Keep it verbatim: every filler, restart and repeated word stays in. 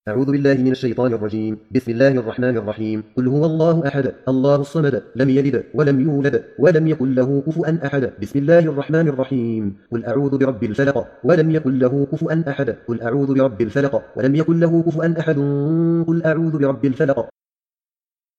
أعوذ بالله من الشيطان الرجيم. بسم الله الرحمن الرحيم. قل هو الله أحد الله الصمد لم يلد ولم يولد ولم يكن له كفوا أحد. بسم الله الرحمن الرحيم. قل أعوذ برب الفلق ولم يكن له كفوا أحد. قل أعوذ برب الفلق ولم يكن له كفوا أحد. قل أعوذ برب الفلق